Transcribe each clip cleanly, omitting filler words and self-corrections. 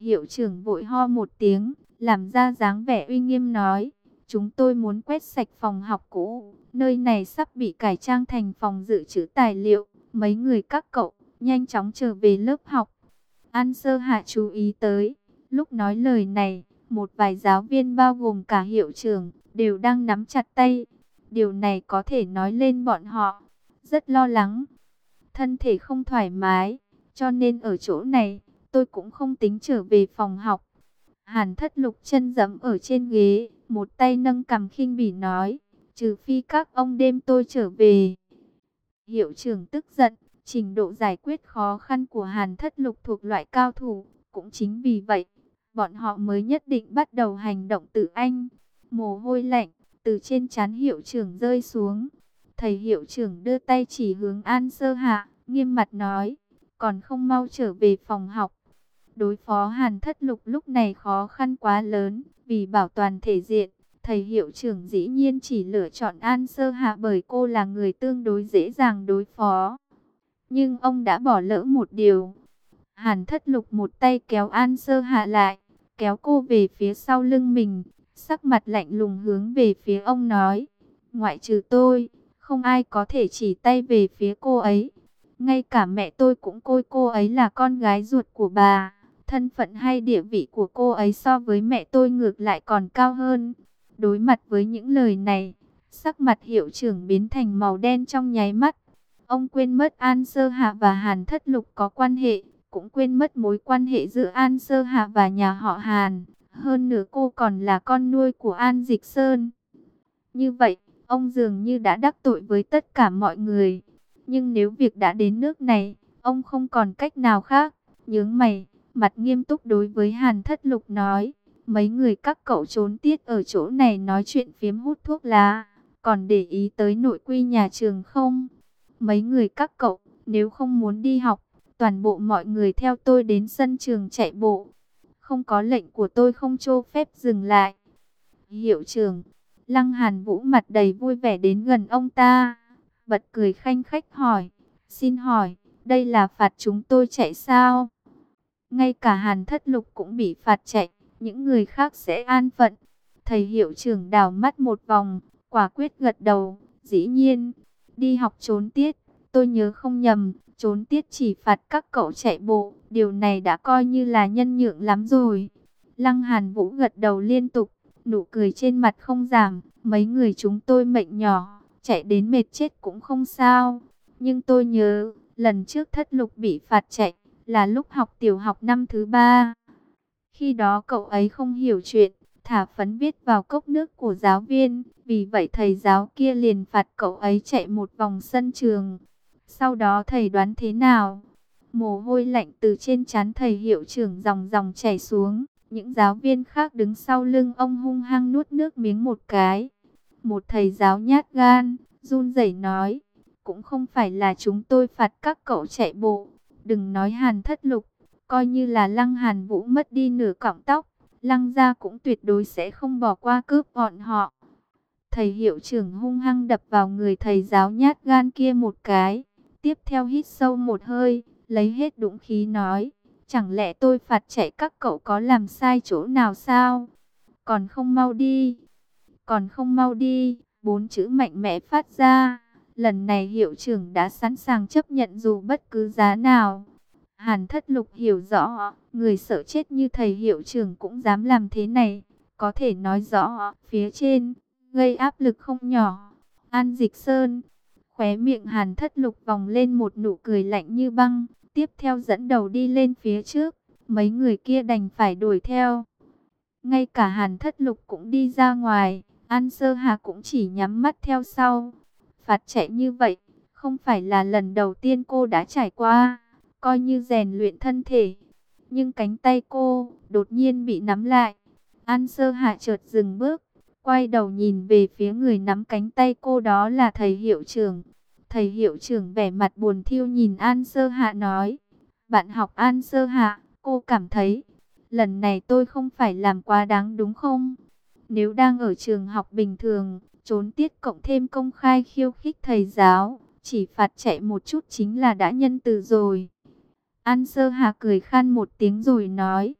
Hiệu trưởng vội ho một tiếng, làm ra dáng vẻ uy nghiêm nói, chúng tôi muốn quét sạch phòng học cũ, nơi này sắp bị cải trang thành phòng dự trữ tài liệu, mấy người các cậu, nhanh chóng trở về lớp học. An Sơ Hạ chú ý tới, lúc nói lời này, một vài giáo viên bao gồm cả hiệu trưởng, đều đang nắm chặt tay. Điều này có thể nói lên bọn họ rất lo lắng, thân thể không thoải mái, cho nên ở chỗ này, tôi cũng không tính trở về phòng học. Hàn Thất Lục chân giẫm ở trên ghế, một tay nâng cằm khinh bỉ nói, trừ phi các ông đêm tôi trở về. Hiệu trưởng tức giận, trình độ giải quyết khó khăn của Hàn Thất Lục thuộc loại cao thủ, cũng chính vì vậy, bọn họ mới nhất định bắt đầu hành động tự anh. Mồ hôi lạnh từ trên trán hiệu trưởng rơi xuống. Thầy hiệu trưởng đưa tay chỉ hướng An Sơ Hạ, nghiêm mặt nói, còn không mau trở về phòng học. Đối phó Hàn Thất Lục lúc này khó khăn quá lớn, vì bảo toàn thể diện, thầy hiệu trưởng dĩ nhiên chỉ lựa chọn An Sơ Hạ bởi cô là người tương đối dễ dàng đối phó. Nhưng ông đã bỏ lỡ một điều. Hàn Thất Lục một tay kéo An Sơ Hạ lại, kéo cô về phía sau lưng mình, sắc mặt lạnh lùng hướng về phía ông nói, ngoại trừ tôi, không ai có thể chỉ tay về phía cô ấy. Ngay cả mẹ tôi cũng coi cô ấy là con gái ruột của bà. Thân phận hay địa vị của cô ấy so với mẹ tôi ngược lại còn cao hơn. Đối mặt với những lời này, sắc mặt hiệu trưởng biến thành màu đen trong nháy mắt. Ông quên mất An Sơ Hạ và Hàn Thất Lục có quan hệ, cũng quên mất mối quan hệ giữa An Sơ Hạ và nhà họ Hàn. Hơn nữa cô còn là con nuôi của An Dịch Sơn. Như vậy, ông dường như đã đắc tội với tất cả mọi người. Nhưng nếu việc đã đến nước này, ông không còn cách nào khác. Nhướng mày, mặt nghiêm túc đối với Hàn Thất Lục nói, mấy người các cậu trốn tiết ở chỗ này nói chuyện phiếm hút thuốc lá, còn để ý tới nội quy nhà trường không? Mấy người các cậu, nếu không muốn đi học, toàn bộ mọi người theo tôi đến sân trường chạy bộ. Không có lệnh của tôi không cho phép dừng lại. Hiệu trưởng, Lăng Hàn Vũ mặt đầy vui vẻ đến gần ông ta, bật cười khanh khách hỏi, xin hỏi, đây là phạt chúng tôi chạy sao? Ngay cả Hàn Thất Lục cũng bị phạt chạy, những người khác sẽ an phận. Thầy hiệu trưởng đảo mắt một vòng, quả quyết gật đầu, dĩ nhiên, đi học trốn tiết, tôi nhớ không nhầm, trốn tiết chỉ phạt các cậu chạy bộ, điều này đã coi như là nhân nhượng lắm rồi. Lăng Hàn Vũ gật đầu liên tục, nụ cười trên mặt không giảm, mấy người chúng tôi mệnh nhỏ, chạy đến mệt chết cũng không sao. Nhưng tôi nhớ, lần trước Thất Lục bị phạt chạy, là lúc học tiểu học năm thứ 3. Khi đó cậu ấy không hiểu chuyện, thả phấn viết vào cốc nước của giáo viên, vì vậy thầy giáo kia liền phạt cậu ấy chạy một vòng sân trường. Sau đó thầy đoán thế nào? Mồ hôi lạnh từ trên trán thầy hiệu trưởng dòng dòng chảy xuống, những giáo viên khác đứng sau lưng ông hung hăng nuốt nước miếng một cái. Một thầy giáo nhát gan, run rẩy nói, cũng không phải là chúng tôi phạt các cậu chạy bộ. Đừng nói Hàn Thất Lục, coi như là Lăng Hàn Vũ mất đi nửa cọng tóc, Lăng gia cũng tuyệt đối sẽ không bỏ qua cướp bọn họ. Thầy hiệu trưởng hung hăng đập vào người thầy giáo nhát gan kia một cái, tiếp theo hít sâu một hơi, lấy hết dũng khí nói, chẳng lẽ tôi phạt chạy các cậu có làm sai chỗ nào sao? Còn không mau đi, còn không mau đi, 4 chữ mạnh mẽ phát ra. Lần này hiệu trưởng đã sẵn sàng chấp nhận dù bất cứ giá nào. Hàn Thất Lục hiểu rõ, người sợ chết như thầy hiệu trưởng cũng dám làm thế này. Có thể nói rõ, phía trên, gây áp lực không nhỏ. An Dịch Sơn, khóe miệng Hàn Thất Lục vòng lên một nụ cười lạnh như băng. Tiếp theo dẫn đầu đi lên phía trước, mấy người kia đành phải đuổi theo. Ngay cả Hàn Thất Lục cũng đi ra ngoài, An Sơ Hà cũng chỉ nhắm mắt theo sau. Phạt chạy như vậy, không phải là lần đầu tiên cô đã trải qua, coi như rèn luyện thân thể. Nhưng cánh tay cô đột nhiên bị nắm lại. An Sơ Hà chợt dừng bước, quay đầu nhìn về phía người nắm cánh tay cô, đó là thầy hiệu trưởng. Thầy hiệu trưởng vẻ mặt buồn thiu nhìn An Sơ Hạ nói, bạn học An Sơ Hạ, cô cảm thấy lần này tôi không phải làm quá đáng đúng không? Nếu đang ở trường học bình thường, trốn tiết cộng thêm công khai khiêu khích thầy giáo, chỉ phạt chạy một chút chính là đã nhân từ rồi. An Sơ Hà cười khan một tiếng rồi nói,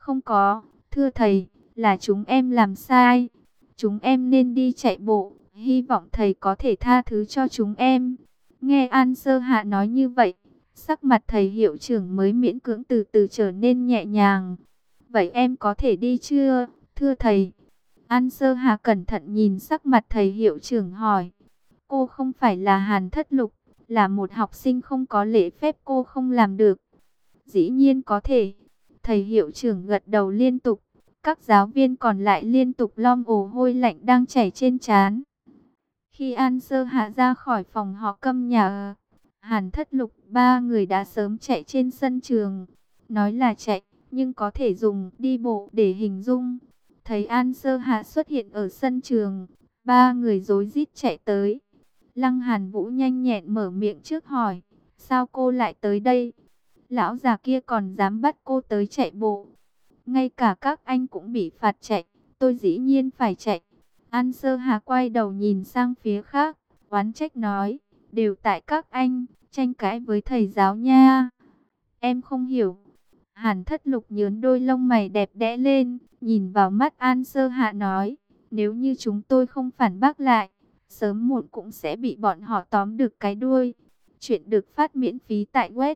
Không có, thưa thầy, là chúng em làm sai. Chúng em nên đi chạy bộ, hy vọng thầy có thể tha thứ cho chúng em. Nghe An Sơ Hạ nói như vậy, sắc mặt thầy hiệu trưởng mới miễn cưỡng từ từ trở nên nhẹ nhàng. Vậy em có thể đi chưa, thưa thầy? An Sơ Hạ cẩn thận nhìn sắc mặt thầy hiệu trưởng hỏi. Cô không phải là Hàn Thất Lục, là một học sinh không có lễ phép, cô không làm được. Dĩ nhiên có thể. Thầy hiệu trưởng gật đầu liên tục. Các giáo viên còn lại liên tục lom ồ hôi lạnh đang chảy trên trán. Khi An Sơ Hạ ra khỏi phòng họ Câm nhà Hàn Thất Lục, ba người đã sớm chạy trên sân trường. Nói là chạy, nhưng có thể dùng đi bộ để hình dung. Thấy An Sơ Hạ xuất hiện ở sân trường, ba người rối rít chạy tới. Lăng Hàn Vũ nhanh nhẹn mở miệng trước hỏi, sao cô lại tới đây? Lão già kia còn dám bắt cô tới chạy bộ. Ngay cả các anh cũng bị phạt chạy, tôi dĩ nhiên phải chạy. An Sơ Hà quay đầu nhìn sang phía khác, oán trách nói, đều tại các anh, tranh cãi với thầy giáo nha. Em không hiểu. Hàn Thất Lục nhướng đôi lông mày đẹp đẽ lên, nhìn vào mắt An Sơ Hạ nói, nếu như chúng tôi không phản bác lại, sớm muộn cũng sẽ bị bọn họ tóm được cái đuôi. Chuyện được phát miễn phí tại web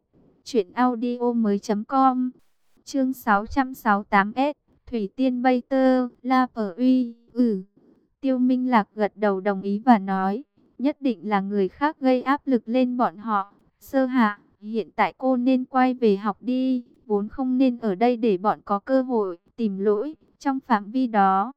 truyệnaudiomoi.com. Chương 668S, Thủy Tiên Bay Tơ, La Phở Uy, Tiêu Minh Lạc gật đầu đồng ý và nói, nhất định là người khác gây áp lực lên bọn họ. Sơ Hạ, hiện tại cô nên quay về học đi, vốn không nên ở đây để bọn có cơ hội tìm lỗi. Trong phạm vi đó,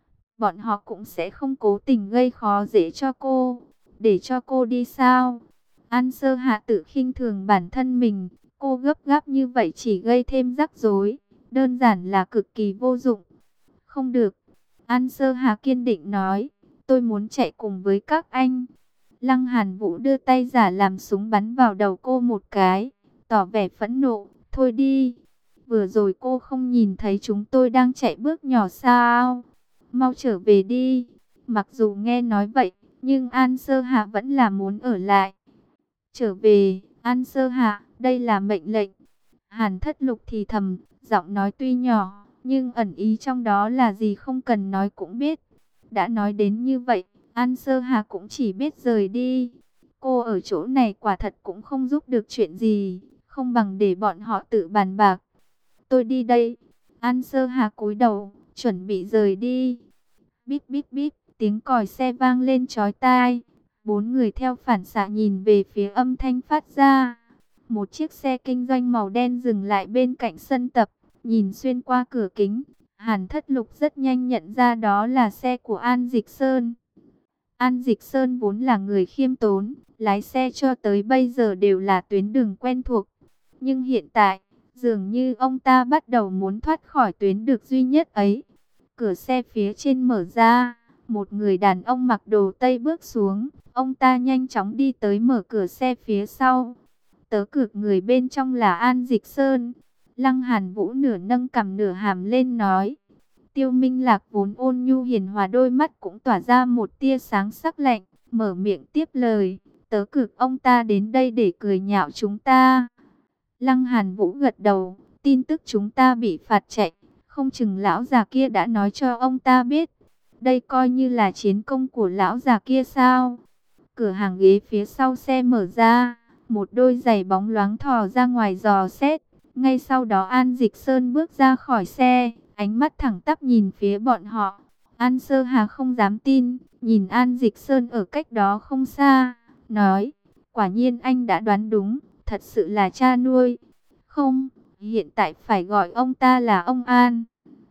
bọn họ cũng sẽ không cố tình gây khó dễ cho cô. Để cho cô đi sao? An Sơ Hạ tự khinh thường bản thân mình, cô gấp gáp như vậy chỉ gây thêm rắc rối, đơn giản là cực kỳ vô dụng. Không được, An Sơ Hà kiên định nói, tôi muốn chạy cùng với các anh. Lăng Hàn Vũ đưa tay giả làm súng bắn vào đầu cô một cái, tỏ vẻ phẫn nộ, thôi đi. Vừa rồi cô không nhìn thấy chúng tôi đang chạy bước nhỏ sao? Mau trở về đi. Mặc dù nghe nói vậy, nhưng An Sơ Hà vẫn là muốn ở lại. Trở về, An Sơ Hạ, đây là mệnh lệnh. Hàn Thất Lục thì thầm, giọng nói tuy nhỏ, nhưng ẩn ý trong đó là gì không cần nói cũng biết. Đã nói đến như vậy, An Sơ Hạ cũng chỉ biết rời đi. Cô ở chỗ này quả thật cũng không giúp được chuyện gì, không bằng để bọn họ tự bàn bạc. Tôi đi đây. An Sơ Hạ cúi đầu, chuẩn bị rời đi. Bíp bíp bíp, tiếng còi xe vang lên chói tai. Bốn người theo phản xạ nhìn về phía âm thanh phát ra. Một chiếc xe kinh doanh màu đen dừng lại bên cạnh sân tập. Nhìn xuyên qua cửa kính, Hàn Thất Lục rất nhanh nhận ra đó là xe của An Dịch Sơn. An Dịch Sơn vốn là người khiêm tốn, lái xe cho tới bây giờ đều là tuyến đường quen thuộc. Nhưng hiện tại, dường như ông ta bắt đầu muốn thoát khỏi tuyến đường duy nhất ấy. Cửa xe phía trên mở ra, một người đàn ông mặc đồ Tây bước xuống. Ông ta nhanh chóng đi tới mở cửa xe phía sau. Tớ cược người bên trong là An Dịch Sơn. Lăng Hàn Vũ nửa nâng cằm nửa hàm lên nói. Tiêu Minh Lạc vốn ôn nhu hiền hòa, đôi mắt cũng tỏa ra một tia sáng sắc lạnh, mở miệng tiếp lời. Tớ cược ông ta đến đây để cười nhạo chúng ta. Lăng Hàn Vũ gật đầu, tin tức chúng ta bị phạt chạy, không chừng lão già kia đã nói cho ông ta biết. Đây coi như là chiến công của lão già kia sao? Cửa hàng ghế phía sau xe mở ra, một đôi giày bóng loáng thò ra ngoài dò xét. Ngay sau đó An Dịch Sơn bước ra khỏi xe, ánh mắt thẳng tắp nhìn phía bọn họ. An Sơ Hà không dám tin, nhìn An Dịch Sơn ở cách đó không xa, nói, quả nhiên anh đã đoán đúng, thật sự là cha nuôi. Không, hiện tại phải gọi ông ta là ông An.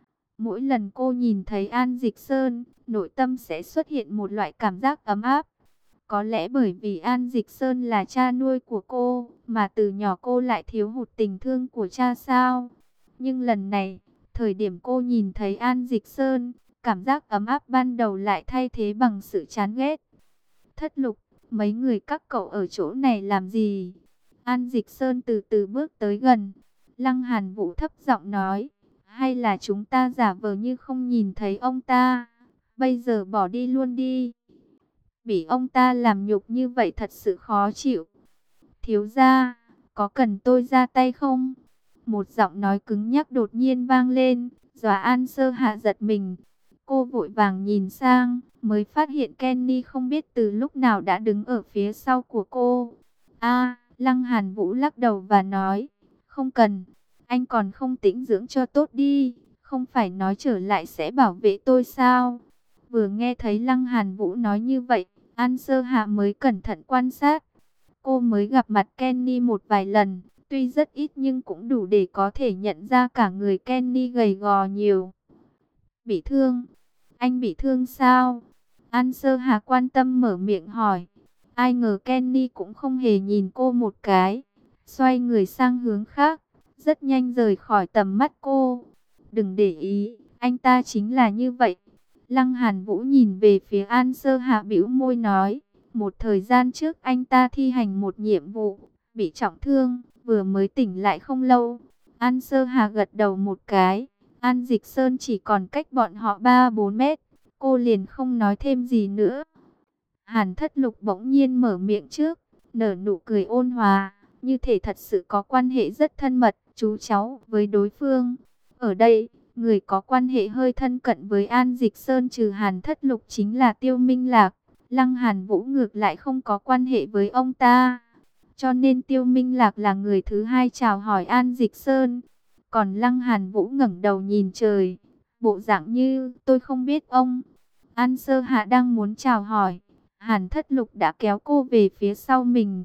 Mỗi lần cô nhìn thấy An Dịch Sơn, nội tâm sẽ xuất hiện một loại cảm giác ấm áp. Có lẽ bởi vì An Dịch Sơn là cha nuôi của cô, mà từ nhỏ cô lại thiếu hụt tình thương của cha sao. Nhưng lần này, thời điểm cô nhìn thấy An Dịch Sơn, cảm giác ấm áp ban đầu lại thay thế bằng sự chán ghét. Thất Lục, mấy người các cậu ở chỗ này làm gì? An Dịch Sơn từ từ bước tới gần. Lăng Hàn Vũ thấp giọng nói, hay là chúng ta giả vờ như không nhìn thấy ông ta, bây giờ bỏ đi luôn đi. Bị ông ta làm nhục như vậy thật sự khó chịu. Thiếu gia, có cần tôi ra tay không? Một giọng nói cứng nhắc đột nhiên vang lên, dọa An Sơ Hạ giật mình. Cô vội vàng nhìn sang, mới phát hiện Kenny không biết từ lúc nào đã đứng ở phía sau của cô. Lăng Hàn Vũ lắc đầu và nói, không cần, anh còn không tĩnh dưỡng cho tốt đi, không phải nói trở lại sẽ bảo vệ tôi sao? Vừa nghe thấy Lăng Hàn Vũ nói như vậy, An Sơ Hạ mới cẩn thận quan sát. Cô mới gặp mặt Kenny một vài lần, tuy rất ít nhưng cũng đủ để có thể nhận ra cả người Kenny gầy gò nhiều. Bị thương? Anh bị thương sao? An Sơ Hà quan tâm mở miệng hỏi. Ai ngờ Kenny cũng không hề nhìn cô một cái, xoay người sang hướng khác, rất nhanh rời khỏi tầm mắt cô. Đừng để ý, anh ta chính là như vậy. Lăng Hàn Vũ nhìn về phía An Sơ Hà bĩu môi nói, một thời gian trước anh ta thi hành một nhiệm vụ, bị trọng thương, vừa mới tỉnh lại không lâu. An Sơ Hà gật đầu một cái. An Dịch Sơn chỉ còn cách bọn họ 3-4 mét. Cô liền không nói thêm gì nữa. Hàn Thất Lục bỗng nhiên mở miệng trước, nở nụ cười ôn hòa, như thể thật sự có quan hệ rất thân mật, chú cháu với đối phương. Ở đây, người có quan hệ hơi thân cận với An Dịch Sơn trừ Hàn Thất Lục chính là Tiêu Minh Lạc. Lăng Hàn Vũ ngược lại không có quan hệ với ông ta. Cho nên Tiêu Minh Lạc là người thứ hai chào hỏi An Dịch Sơn. Còn Lăng Hàn Vũ ngẩng đầu nhìn trời, bộ dạng như tôi không biết ông. An Sơ Hạ đang muốn chào hỏi, Hàn Thất Lục đã kéo cô về phía sau mình.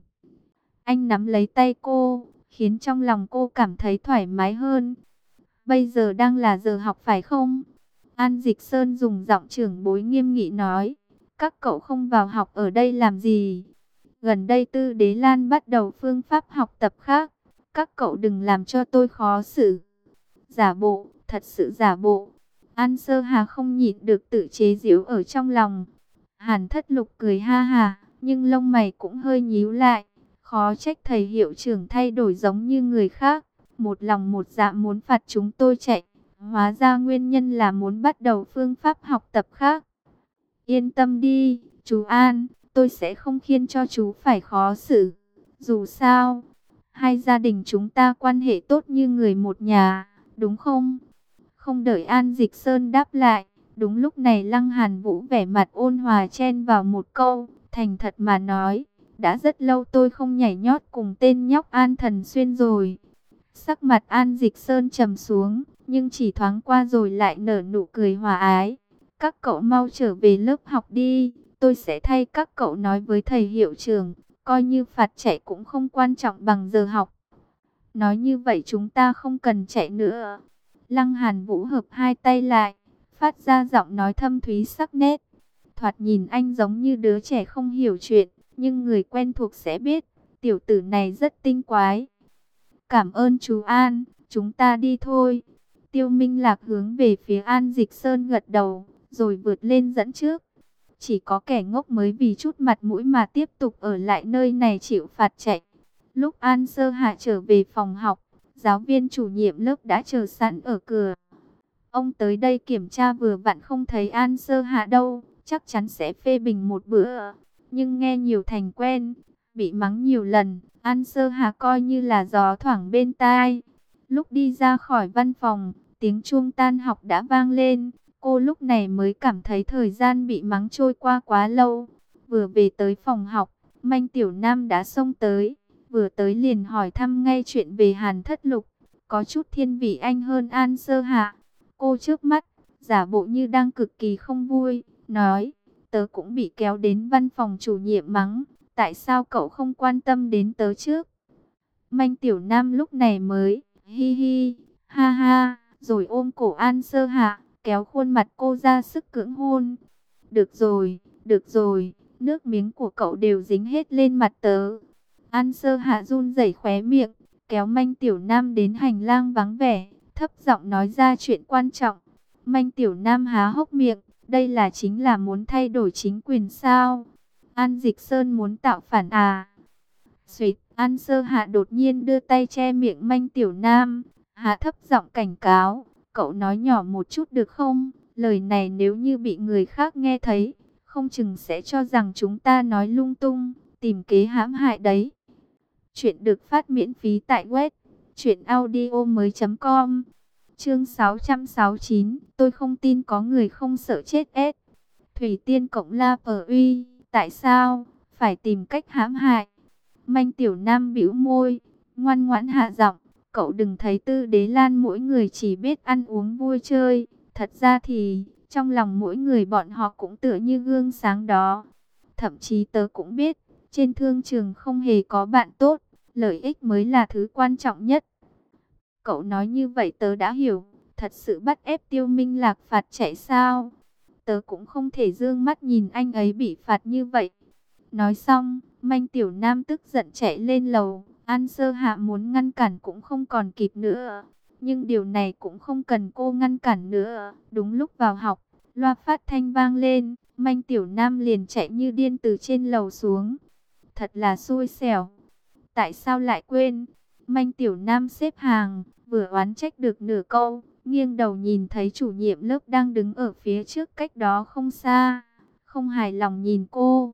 Anh nắm lấy tay cô, khiến trong lòng cô cảm thấy thoải mái hơn. Bây giờ đang là giờ học phải không? An Dịch Sơn dùng giọng trưởng bối nghiêm nghị nói, các cậu không vào học ở đây làm gì? Gần đây Tư Đế Lan bắt đầu phương pháp học tập khác. Các cậu đừng làm cho tôi khó xử. Giả bộ, thật sự giả bộ. An Sơ Hà không nhịn được tự chế giễu ở trong lòng. Hàn Thất Lục cười ha hà, nhưng lông mày cũng hơi nhíu lại. Khó trách thầy hiệu trưởng thay đổi giống như người khác. Một lòng một dạ muốn phạt chúng tôi chạy. Hóa ra nguyên nhân là muốn bắt đầu phương pháp học tập khác. Yên tâm đi, chú An, tôi sẽ không khiến cho chú phải khó xử. Dù sao, hai gia đình chúng ta quan hệ tốt như người một nhà, đúng không? Không đợi An Dịch Sơn đáp lại, đúng lúc này Lăng Hàn Vũ vẻ mặt ôn hòa chen vào một câu, thành thật mà nói, đã rất lâu tôi không nhảy nhót cùng tên nhóc An Thần Xuyên rồi. Sắc mặt An Dịch Sơn trầm xuống, nhưng chỉ thoáng qua rồi lại nở nụ cười hòa ái. Các cậu mau trở về lớp học đi, tôi sẽ thay các cậu nói với thầy hiệu trưởng, coi như phạt chạy cũng không quan trọng bằng giờ học. Nói như vậy chúng ta không cần chạy nữa. Lăng Hàn Vũ hợp hai tay lại, phát ra giọng nói thâm thúy sắc nét. Thoạt nhìn anh giống như đứa trẻ không hiểu chuyện, nhưng người quen thuộc sẽ biết, tiểu tử này rất tinh quái. Cảm ơn chú An, chúng ta đi thôi. Tiêu Minh Lạc hướng về phía An Dịch Sơn gật đầu, rồi vượt lên dẫn trước. Chỉ có kẻ ngốc mới vì chút mặt mũi mà tiếp tục ở lại nơi này chịu phạt chạy. Lúc An Sơ Hạ trở về phòng học, giáo viên chủ nhiệm lớp đã chờ sẵn ở cửa. Ông tới đây kiểm tra vừa vặn không thấy An Sơ Hạ đâu, chắc chắn sẽ phê bình một bữa. Nhưng nghe nhiều thành quen, bị mắng nhiều lần, An Sơ Hạ coi như là gió thoảng bên tai. Lúc đi ra khỏi văn phòng, tiếng chuông tan học đã vang lên. Cô lúc này mới cảm thấy thời gian bị mắng trôi qua quá lâu. Vừa về tới phòng học, Manh Tiểu Nam đã xông tới. Vừa tới liền hỏi thăm ngay chuyện về Hàn Thất Lục. Có chút thiên vị anh hơn An Sơ Hạ. Cô trước mắt, giả bộ như đang cực kỳ không vui, nói, tớ cũng bị kéo đến văn phòng chủ nhiệm mắng. Tại sao cậu không quan tâm đến tớ trước? Manh Tiểu Nam lúc này mới, hi hi, ha ha, rồi ôm cổ An Sơ Hạ, kéo khuôn mặt cô ra sức cưỡng hôn. Được rồi, nước miếng của cậu đều dính hết lên mặt tớ. An Sơ Hạ run rẩy khóe miệng, kéo Manh Tiểu Nam đến hành lang vắng vẻ, thấp giọng nói ra chuyện quan trọng. Manh Tiểu Nam há hốc miệng, đây là chính là muốn thay đổi chính quyền sao? An Dịch Sơn muốn tạo phản à? Xuýt, An Sơ Hạ đột nhiên đưa tay che miệng Manh Tiểu Nam, hạ thấp giọng cảnh cáo, cậu nói nhỏ một chút được không? Lời này nếu như bị người khác nghe thấy, không chừng sẽ cho rằng chúng ta nói lung tung, tìm kế hãm hại đấy. Chuyện được phát miễn phí tại web Chuyện audio mới.com. Chương 669. Tôi không tin có người không sợ chết. Thủy Tiên Cộng La Pờ Uy. Tại sao phải tìm cách hãm hại? Manh Tiểu Nam bĩu môi, ngoan ngoãn hạ giọng. Cậu đừng thấy Tư Đế Lan mỗi người chỉ biết ăn uống vui chơi. Thật ra thì trong lòng mỗi người bọn họ cũng tựa như gương sáng đó. Thậm chí tớ cũng biết, trên thương trường không hề có bạn tốt, lợi ích mới là thứ quan trọng nhất. Cậu nói như vậy tớ đã hiểu, thật sự bắt ép Tiêu Minh Lạc phạt chạy sao? Tớ cũng không thể dương mắt nhìn anh ấy bị phạt như vậy. Nói xong, Manh Tiểu Nam tức giận chạy lên lầu. An Sơ Hạ muốn ngăn cản cũng không còn kịp nữa. Nhưng điều này cũng không cần cô ngăn cản nữa. Đúng lúc vào học, loa phát thanh vang lên. Manh Tiểu Nam liền chạy như điên từ trên lầu xuống. Thật là xui xẻo. Tại sao lại quên? Manh Tiểu Nam xếp hàng, vừa oán trách được nửa câu, nghiêng đầu nhìn thấy chủ nhiệm lớp đang đứng ở phía trước cách đó không xa, không hài lòng nhìn cô.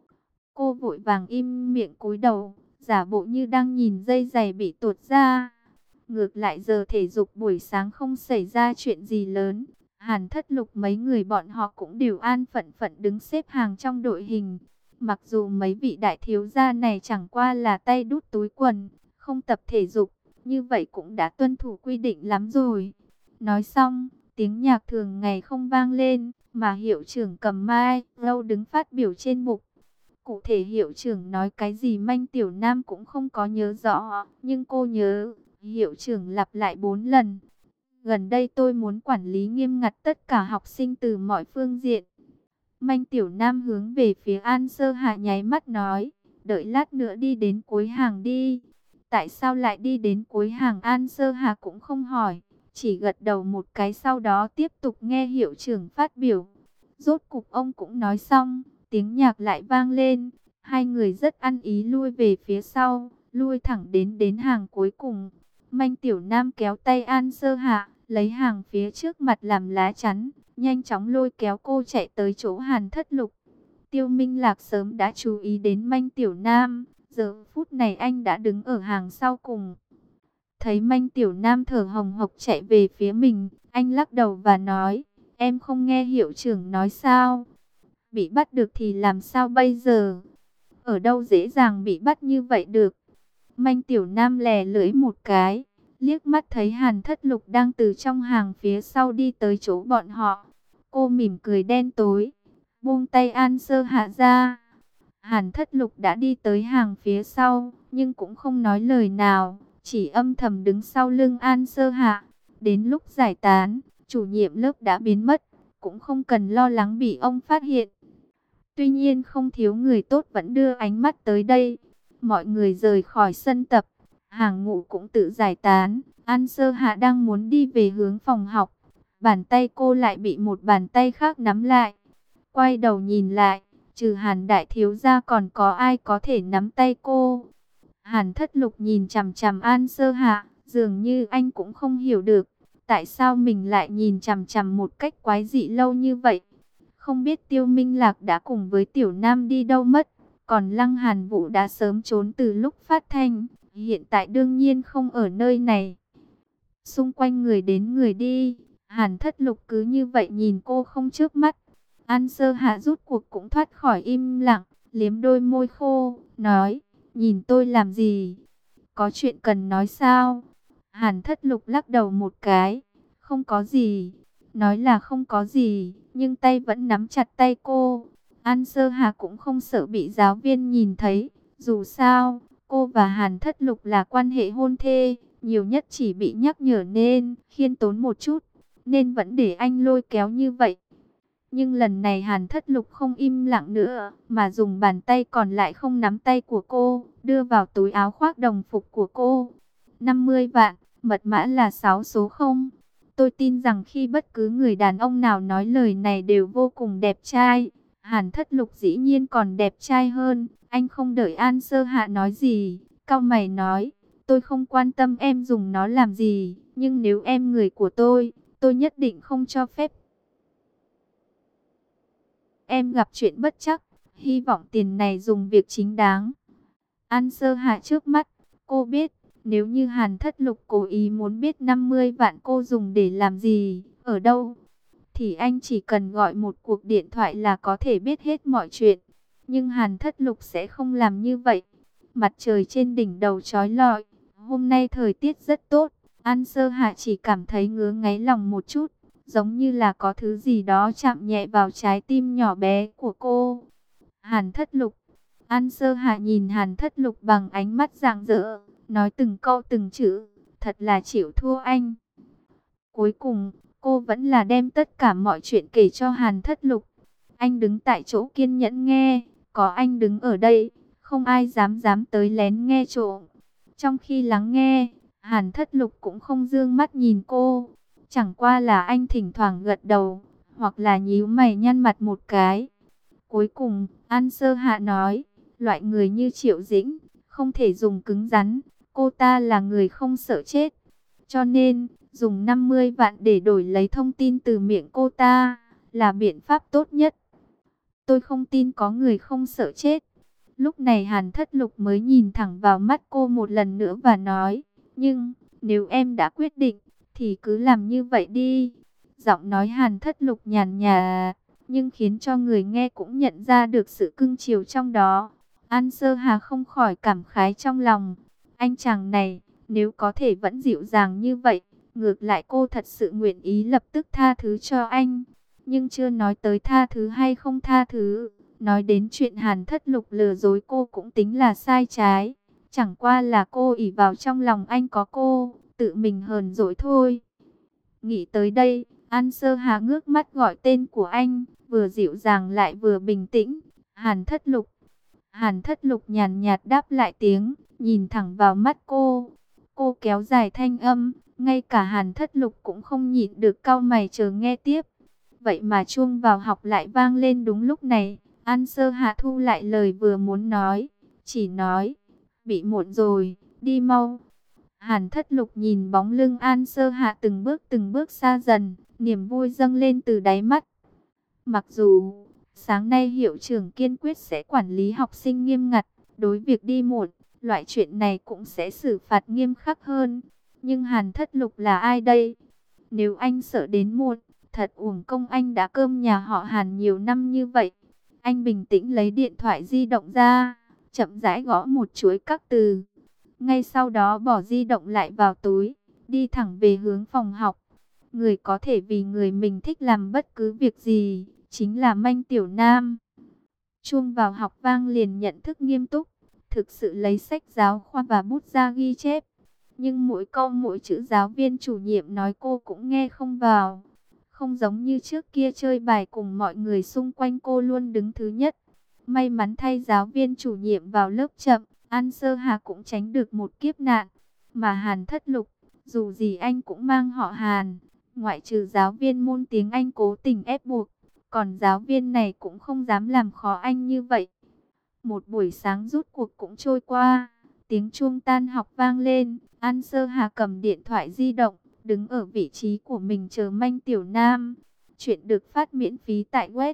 Cô vội vàng im miệng cúi đầu, giả bộ như đang nhìn dây giày bị tuột ra. Ngược lại giờ thể dục buổi sáng không xảy ra chuyện gì lớn. Hàn Thất Lục mấy người bọn họ cũng đều an phận phận đứng xếp hàng trong đội hình. Mặc dù mấy vị đại thiếu gia này chẳng qua là tay đút túi quần, không tập thể dục, như vậy cũng đã tuân thủ quy định lắm rồi. Nói xong, tiếng nhạc thường ngày không vang lên, mà hiệu trưởng cầm mai lâu đứng phát biểu trên bục. Cụ thể hiệu trưởng nói cái gì Manh Tiểu Nam cũng không có nhớ rõ, nhưng cô nhớ, hiệu trưởng lặp lại 4 lần. Gần đây tôi muốn quản lý nghiêm ngặt tất cả học sinh từ mọi phương diện. Manh Tiểu Nam hướng về phía An Sơ Hạ nháy mắt nói, đợi lát nữa đi đến cuối hàng đi. Tại sao lại đi đến cuối hàng? An Sơ Hạ cũng không hỏi, chỉ gật đầu một cái, sau đó tiếp tục nghe hiệu trưởng phát biểu. Rốt cục ông cũng nói xong, tiếng nhạc lại vang lên, hai người rất ăn ý lui về phía sau, lui thẳng đến hàng cuối cùng. Manh Tiểu Nam kéo tay An Sơ Hạ, lấy hàng phía trước mặt làm lá chắn, nhanh chóng lôi kéo cô chạy tới chỗ Hàn Thất Lục. Tiêu Minh Lạc sớm đã chú ý đến Manh Tiểu Nam, giờ phút này anh đã đứng ở hàng sau cùng. Thấy Manh Tiểu Nam thở hồng hộc chạy về phía mình, anh lắc đầu và nói, em không nghe hiệu trưởng nói sao? Bị bắt được thì làm sao bây giờ? Ở đâu dễ dàng bị bắt như vậy được? Manh Tiểu Nam lè lưỡi một cái, liếc mắt thấy Hàn Thất Lục đang từ trong hàng phía sau đi tới chỗ bọn họ. Cô mỉm cười đen tối, buông tay An Sơ Hạ ra. Hàn Thất Lục đã đi tới hàng phía sau, nhưng cũng không nói lời nào, chỉ âm thầm đứng sau lưng An Sơ Hạ. Đến lúc giải tán, chủ nhiệm lớp đã biến mất, cũng không cần lo lắng bị ông phát hiện. Tuy nhiên không thiếu người tốt vẫn đưa ánh mắt tới đây. Mọi người rời khỏi sân tập, hàng ngũ cũng tự giải tán. An Sơ Hạ đang muốn đi về hướng phòng học, bàn tay cô lại bị một bàn tay khác nắm lại. Quay đầu nhìn lại, trừ Hàn đại thiếu gia còn có ai có thể nắm tay cô? Hàn Thất Lục nhìn chằm chằm An Sơ Hạ, dường như anh cũng không hiểu được, tại sao mình lại nhìn chằm chằm một cách quái dị lâu như vậy. Không biết Tiêu Minh Lạc đã cùng với Tiểu Nam đi đâu mất, còn Lăng Hàn Vũ đã sớm trốn từ lúc phát thanh, hiện tại đương nhiên không ở nơi này. Xung quanh người đến người đi, Hàn Thất Lục cứ như vậy nhìn cô không chớp mắt. An Sơ Hạ rút cuộc cũng thoát khỏi im lặng, liếm đôi môi khô, nói, nhìn tôi làm gì? Có chuyện cần nói sao? Hàn Thất Lục lắc đầu một cái, không có gì. Nói là không có gì, nhưng tay vẫn nắm chặt tay cô. An Sơ Hà cũng không sợ bị giáo viên nhìn thấy. Dù sao, cô và Hàn Thất Lục là quan hệ hôn thê, nhiều nhất chỉ bị nhắc nhở nên khiêm tốn một chút, nên vẫn để anh lôi kéo như vậy. Nhưng lần này Hàn Thất Lục không im lặng nữa, mà dùng bàn tay còn lại không nắm tay của cô, đưa vào túi áo khoác đồng phục của cô. 50 vạn, mật mã là 6 số 0. Tôi tin rằng khi bất cứ người đàn ông nào nói lời này đều vô cùng đẹp trai. Hàn Thất Lục dĩ nhiên còn đẹp trai hơn. Anh không đợi An Sơ Hạ nói gì, cau mày nói, tôi không quan tâm em dùng nó làm gì, nhưng nếu em người của tôi nhất định không cho phép em gặp chuyện bất trắc. Hy vọng tiền này dùng việc chính đáng. An Sơ Hạ trước mắt, cô biết, Nếu như Hàn Thất Lục cố ý muốn biết 50 vạn cô dùng để làm gì, ở đâu, thì anh chỉ cần gọi một cuộc điện thoại là có thể biết hết mọi chuyện. Nhưng Hàn Thất Lục sẽ không làm như vậy. Mặt trời trên đỉnh đầu chói lọi, hôm nay thời tiết rất tốt. An Sơ Hạ chỉ cảm thấy ngứa ngáy lòng một chút, giống như là có thứ gì đó chạm nhẹ vào trái tim nhỏ bé của cô. Hàn Thất Lục. An Sơ Hạ nhìn Hàn Thất Lục bằng ánh mắt rạng rỡ, nói từng câu từng chữ, thật là chịu thua anh. Cuối cùng, cô vẫn là đem tất cả mọi chuyện kể cho Hàn Thất Lục. Anh đứng tại chỗ kiên nhẫn nghe, có anh đứng ở đây, không ai dám dám tới lén nghe trộm. Trong khi lắng nghe, Hàn Thất Lục cũng không dương mắt nhìn cô, chẳng qua là anh thỉnh thoảng gật đầu, hoặc là nhíu mày nhăn mặt một cái. Cuối cùng, An Sơ Hạ nói, loại người như Triệu Dĩnh, không thể dùng cứng rắn, cô ta là người không sợ chết. Cho nên, dùng 50 vạn để đổi lấy thông tin từ miệng cô ta, là biện pháp tốt nhất. Tôi không tin có người không sợ chết. Lúc này Hàn Thất Lục mới nhìn thẳng vào mắt cô một lần nữa và nói, nhưng, nếu em đã quyết định, thì cứ làm như vậy đi. Giọng nói Hàn Thất Lục nhàn nhạt, nhưng khiến cho người nghe cũng nhận ra được sự cưng chiều trong đó. An Sơ Hà không khỏi cảm khái trong lòng. Anh chàng này, nếu có thể vẫn dịu dàng như vậy, ngược lại cô thật sự nguyện ý lập tức tha thứ cho anh. Nhưng chưa nói tới tha thứ hay không tha thứ, nói đến chuyện Hàn Thất Lục lừa dối cô cũng tính là sai trái. Chẳng qua là cô ỷ vào trong lòng anh có cô, tự mình hờn dỗi thôi. Nghĩ tới đây, An Sơ Hà ngước mắt gọi tên của anh, vừa dịu dàng lại vừa bình tĩnh. Hàn Thất Lục. Hàn Thất Lục nhàn nhạt đáp lại tiếng, nhìn thẳng vào mắt cô. Cô kéo dài thanh âm, ngay cả Hàn Thất Lục cũng không nhịn được cau mày chờ nghe tiếp. Vậy mà chuông vào học lại vang lên đúng lúc này. An Sơ Hạ thu lại lời vừa muốn nói, chỉ nói, bị muộn rồi, đi mau. Hàn Thất Lục nhìn bóng lưng An Sơ Hạ từng bước xa dần, niềm vui dâng lên từ đáy mắt. Mặc dù sáng nay hiệu trưởng kiên quyết sẽ quản lý học sinh nghiêm ngặt, đối việc đi muộn, loại chuyện này cũng sẽ xử phạt nghiêm khắc hơn. Nhưng Hàn Thất Lục là ai đây? Nếu anh sợ đến muộn, thật uổng công anh đã cơm nhà họ Hàn nhiều năm như vậy. Anh bình tĩnh lấy điện thoại di động ra, chậm rãi gõ một chuỗi các từ. Ngay sau đó bỏ di động lại vào túi, đi thẳng về hướng phòng học. Người có thể vì người mình thích làm bất cứ việc gì, chính là Manh Tiểu Nam. Chuông vào học vang liền nhận thức nghiêm túc, thực sự lấy sách giáo khoa và bút ra ghi chép. Nhưng mỗi câu mỗi chữ giáo viên chủ nhiệm nói cô cũng nghe không vào. Không giống như trước kia chơi bài cùng mọi người xung quanh cô luôn đứng thứ nhất. May mắn thay giáo viên chủ nhiệm vào lớp chậm, An Sơ Hà cũng tránh được một kiếp nạn. Mà Hàn Thất Lục, dù gì anh cũng mang họ Hàn, ngoại trừ giáo viên môn tiếng Anh cố tình ép buộc, còn giáo viên này cũng không dám làm khó anh như vậy. Một buổi sáng rút cuộc cũng trôi qua, tiếng chuông tan học vang lên, An Sơ Hà cầm điện thoại di động, đứng ở vị trí của mình chờ Manh Tiểu Nam. Chuyện được phát miễn phí tại web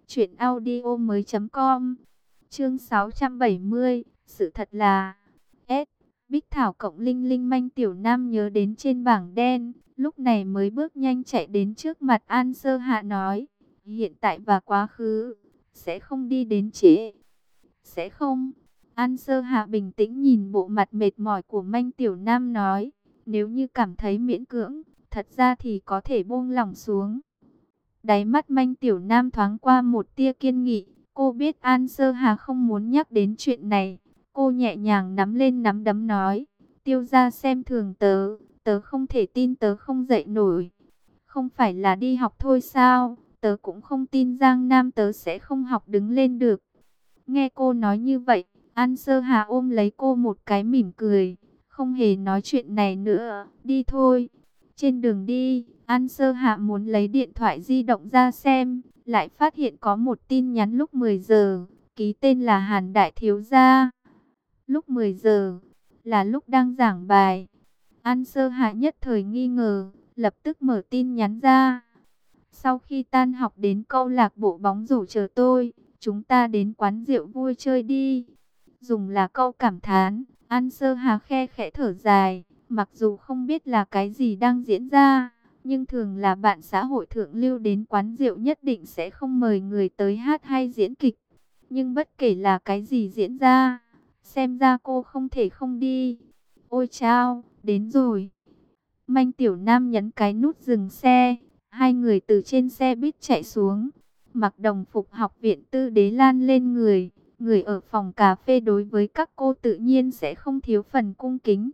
truyệnaudiomoi.com. Chương 670, sự thật là S. Bích Thảo cộng Linh Linh. Manh Tiểu Nam nhớ đến trên bảng đen, lúc này mới bước nhanh chạy đến trước mặt An Sơ Hạ nói, hiện tại và quá khứ, sẽ không đi đến trễ. Sẽ không. An Sơ Hạ bình tĩnh nhìn bộ mặt mệt mỏi của Manh Tiểu Nam nói, nếu như cảm thấy miễn cưỡng, thật ra thì có thể buông lỏng xuống. Đáy mắt Manh Tiểu Nam thoáng qua một tia kiên nghị, cô biết An Sơ Hà không muốn nhắc đến chuyện này. Cô nhẹ nhàng nắm lên nắm đấm nói, Tiêu gia xem thường tớ, tớ không thể tin tớ không dậy nổi. Không phải là đi học thôi sao, tớ cũng không tin Giang Nam tớ sẽ không học đứng lên được. Nghe cô nói như vậy, An Sơ Hà ôm lấy cô một cái mỉm cười, không hề nói chuyện này nữa, đi thôi. Trên đường đi, An Sơ Hạ muốn lấy điện thoại di động ra xem, lại phát hiện có một tin nhắn lúc 10 giờ, ký tên là Hàn Đại Thiếu Gia. Lúc 10 giờ, là lúc đang giảng bài. An Sơ Hạ nhất thời nghi ngờ, lập tức mở tin nhắn ra. Sau khi tan học đến câu lạc bộ bóng rổ chờ tôi, chúng ta đến quán rượu vui chơi đi. Dùng là câu cảm thán, An Sơ Hà khe khẽ thở dài, mặc dù không biết là cái gì đang diễn ra, nhưng thường là bạn xã hội thượng lưu đến quán rượu nhất định sẽ không mời người tới hát hay diễn kịch. Nhưng bất kể là cái gì diễn ra, xem ra cô không thể không đi. Ôi chao, đến rồi. Manh Tiểu Nam nhấn cái nút dừng xe, hai người từ trên xe buýt chạy xuống, mặc đồng phục học viện Tư Đế Lan lên người. Người ở phòng cà phê đối với các cô tự nhiên sẽ không thiếu phần cung kính.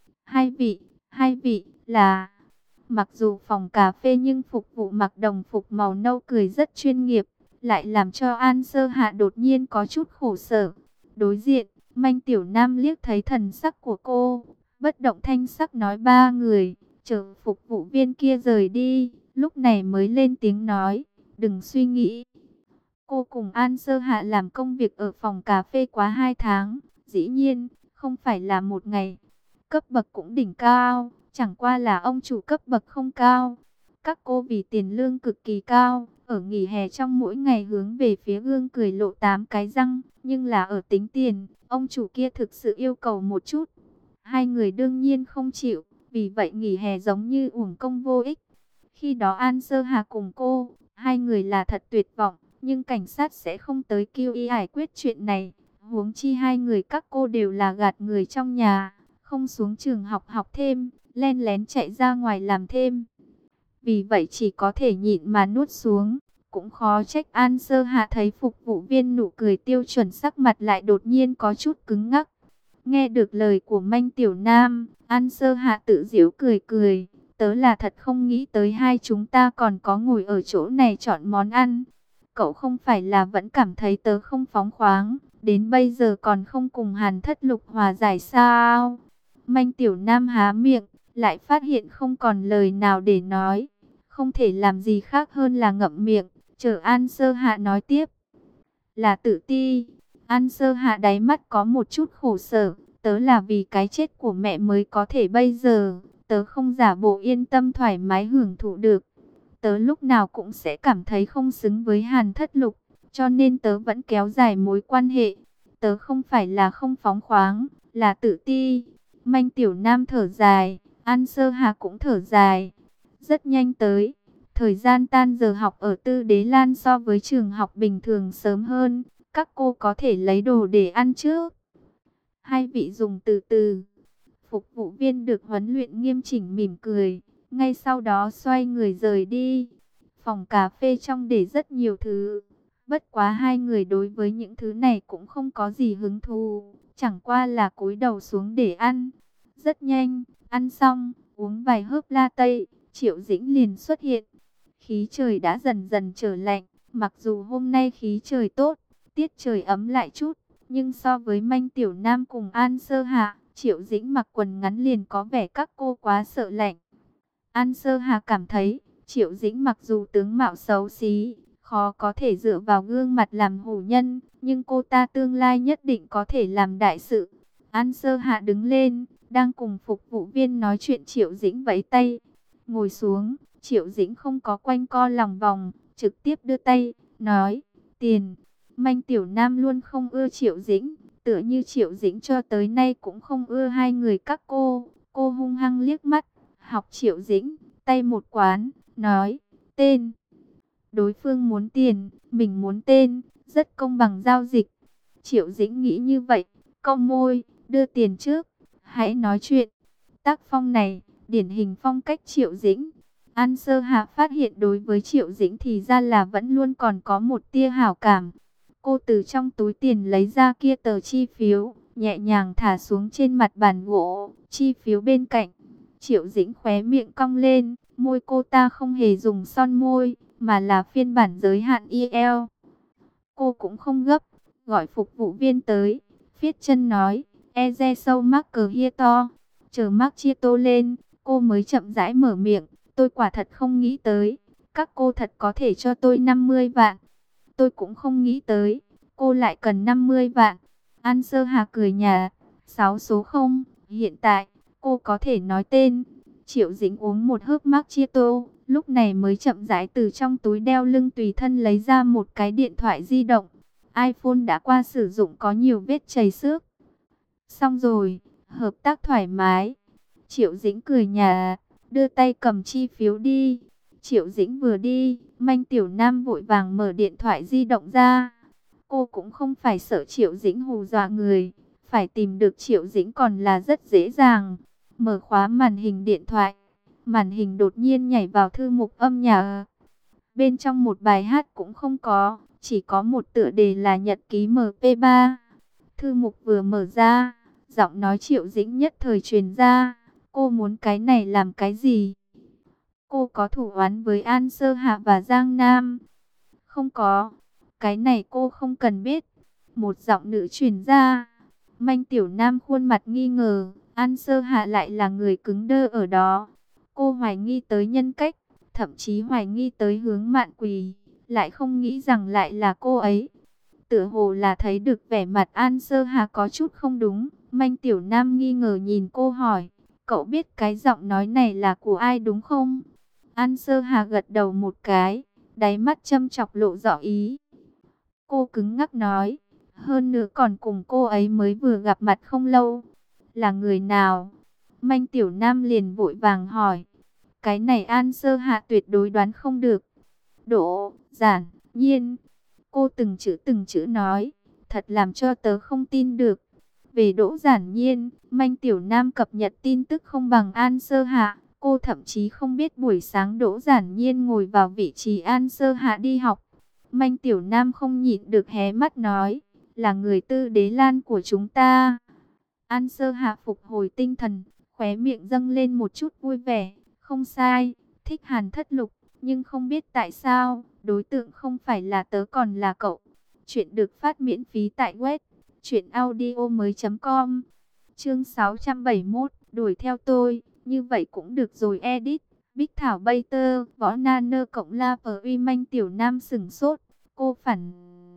Hai vị, là... Mặc dù phòng cà phê nhưng phục vụ mặc đồng phục màu nâu cười rất chuyên nghiệp, lại làm cho An Sơ Hạ đột nhiên có chút khổ sở. Đối diện, Manh Tiểu Nam liếc thấy thần sắc của cô, bất động thanh sắc nói ba người, chờ phục vụ viên kia rời đi, lúc này mới lên tiếng nói, đừng suy nghĩ. Cô cùng An Sơ Hạ làm công việc ở phòng cà phê quá 2 tháng, dĩ nhiên, không phải là một ngày. Cấp bậc cũng đỉnh cao, chẳng qua là ông chủ cấp bậc không cao. Các cô vì tiền lương cực kỳ cao, ở nghỉ hè trong mỗi ngày hướng về phía gương cười lộ 8 cái răng, nhưng là ở tính tiền, ông chủ kia thực sự yêu cầu một chút. Hai người đương nhiên không chịu, vì vậy nghỉ hè giống như uổng công vô ích. Khi đó An Sơ Hà cùng cô, hai người là thật tuyệt vọng, nhưng cảnh sát sẽ không tới kêu y giải quyết chuyện này. Huống chi hai người các cô đều là gạt người trong nhà, không xuống trường học học thêm, len lén chạy ra ngoài làm thêm. Vì vậy chỉ có thể nhịn mà nuốt xuống. Cũng khó trách An Sơ Hạ thấy phục vụ viên nụ cười tiêu chuẩn, sắc mặt lại đột nhiên có chút cứng ngắc. Nghe được lời của Manh Tiểu Nam, An Sơ Hạ tự giễu cười cười. Tớ là thật không nghĩ tới hai chúng ta còn có ngồi ở chỗ này chọn món ăn. Cậu không phải là vẫn cảm thấy tớ không phóng khoáng, đến bây giờ còn không cùng Hàn Thất Lục hòa giải sao? Manh Tiểu Nam há miệng, lại phát hiện không còn lời nào để nói. Không thể làm gì khác hơn là ngậm miệng, chờ An Sơ Hạ nói tiếp. Là tự ti. An Sơ Hạ đáy mắt có một chút khổ sở. Tớ là vì cái chết của mẹ mới có thể bây giờ. Tớ không giả bộ yên tâm thoải mái hưởng thụ được. Tớ lúc nào cũng sẽ cảm thấy không xứng với Hàn Thất Lục. Cho nên tớ vẫn kéo dài mối quan hệ. Tớ không phải là không phóng khoáng, là tự ti. Manh Tiểu Nam thở dài, An Sơ Hà cũng thở dài. Rất nhanh tới, thời gian tan giờ học ở Tư Đế Lan so với trường học bình thường sớm hơn. Các cô có thể lấy đồ để ăn trước. Hai vị dùng từ từ. Phục vụ viên được huấn luyện nghiêm chỉnh mỉm cười, ngay sau đó xoay người rời đi. Phòng cà phê trong để rất nhiều thứ. Bất quá hai người đối với những thứ này cũng không có gì hứng thú, chẳng qua là cúi đầu xuống để ăn. Rất nhanh, ăn xong, uống vài hớp latte, Triệu Dĩnh liền xuất hiện. Khí trời đã dần dần trở lạnh, mặc dù hôm nay khí trời tốt, tiết trời ấm lại chút, nhưng so với Manh Tiểu Nam cùng An Sơ Hạ, Triệu Dĩnh mặc quần ngắn liền có vẻ các cô quá sợ lạnh. An Sơ Hạ cảm thấy, Triệu Dĩnh mặc dù tướng mạo xấu xí, khó có thể dựa vào gương mặt làm hổ nhân, nhưng cô ta tương lai nhất định có thể làm đại sự. An Sơ Hạ đứng lên, đang cùng phục vụ viên nói chuyện, Triệu Dĩnh vẫy tay, ngồi xuống. Triệu Dĩnh không có quanh co lòng vòng, trực tiếp đưa tay, nói, tiền. Manh Tiểu Nam luôn không ưa Triệu Dĩnh, tựa như Triệu Dĩnh cho tới nay cũng không ưa hai người các cô. Cô hung hăng liếc mắt, học Triệu Dĩnh, tay một quán, nói, tên. Đối phương muốn tiền, mình muốn tên, rất công bằng giao dịch. Triệu Dĩnh nghĩ như vậy, cau môi, đưa tiền trước, hãy nói chuyện. Tác phong này, điển hình phong cách Triệu Dĩnh. An Sơ Hạ phát hiện đối với Triệu Dĩnh thì ra là vẫn luôn còn có một tia hảo cảm. Cô từ trong túi tiền lấy ra kia tờ chi phiếu, nhẹ nhàng thả xuống trên mặt bàn gỗ, chi phiếu bên cạnh. Triệu Dĩnh khóe miệng cong lên, môi cô ta không hề dùng son môi, mà là phiên bản giới hạn IELTS. Cô cũng không gấp, gọi phục vụ viên tới, viết chân nói, Eze sâu marker here to. Chờ mark chia tô lên, cô mới chậm rãi mở miệng, tôi quả thật không nghĩ tới, các cô thật có thể cho tôi 50 vạn. Tôi cũng không nghĩ tới, cô lại cần 50 vạn. An Sơ Hà cười nhạt, 6 số 0, hiện tại, cô có thể nói tên. Triệu Dĩnh uống một hớp macchiato, lúc này mới chậm rãi từ trong túi đeo lưng tùy thân lấy ra một cái điện thoại di động. iPhone đã qua sử dụng có nhiều vết chảy xước. Xong rồi, Hợp tác thoải mái. Triệu Dĩnh cười nhạt, đưa tay cầm chi phiếu đi. Triệu Dĩnh vừa đi, Manh Tiểu Nam vội vàng mở điện thoại di động ra. Cô cũng không phải sợ Triệu Dĩnh hù dọa người, phải tìm được Triệu Dĩnh còn là rất dễ dàng. Mở khóa màn hình điện thoại, màn hình đột nhiên nhảy vào thư mục âm nhạc. Bên trong một bài hát cũng không có, chỉ có một tựa đề là nhật ký MP3. Thư mục vừa mở ra, giọng nói Triệu Dĩnh nhất thời truyền ra. Cô muốn cái này làm cái gì? Cô có thủ oán với An Sơ Hạ và Giang Nam? Không có, cái này cô không cần biết. Một giọng nữ truyền ra. Manh Tiểu Nam khuôn mặt nghi ngờ, An Sơ Hạ lại là người cứng đơ ở đó. Cô hoài nghi tới nhân cách, thậm chí hoài nghi tới Hướng Mạn Quỳ, lại không nghĩ rằng lại là cô ấy. Tựa hồ là thấy được vẻ mặt An Sơ Hà có chút không đúng, Manh Tiểu Nam nghi ngờ nhìn cô hỏi, cậu biết cái giọng nói này là của ai đúng không? An Sơ Hà gật đầu một cái, đáy mắt châm chọc lộ rõ ý. Cô cứng ngắc nói, hơn nữa còn cùng cô ấy mới vừa gặp mặt không lâu. Là người nào? Manh Tiểu Nam liền vội vàng hỏi. Cái này An Sơ Hạ tuyệt đối đoán không được. Đỗ Giản Nhiên. Cô từng chữ nói, thật làm cho tớ không tin được. Về Đỗ Giản Nhiên, Manh Tiểu Nam cập nhật tin tức không bằng An Sơ Hạ. Cô thậm chí không biết buổi sáng Đỗ Giản Nhiên ngồi vào vị trí An Sơ Hạ đi học. Manh Tiểu Nam không nhịn được hé mắt nói, là người Tư Đế Lan của chúng ta. An Sơ Hạ phục hồi tinh thần, khóe miệng dâng lên một chút vui vẻ. Không sai, thích Hàn Thất Lục, nhưng không biết tại sao, đối tượng không phải là tớ còn là cậu. Chuyện được phát miễn phí tại web truyệnaudiomoi.com. Chương 671, đuổi theo tôi, như vậy cũng được rồi edit. Bích Thảo Bay Tơ, Võ Na Nơ Cộng La Phờ Uy Manh Tiểu Nam sừng sốt, cô phản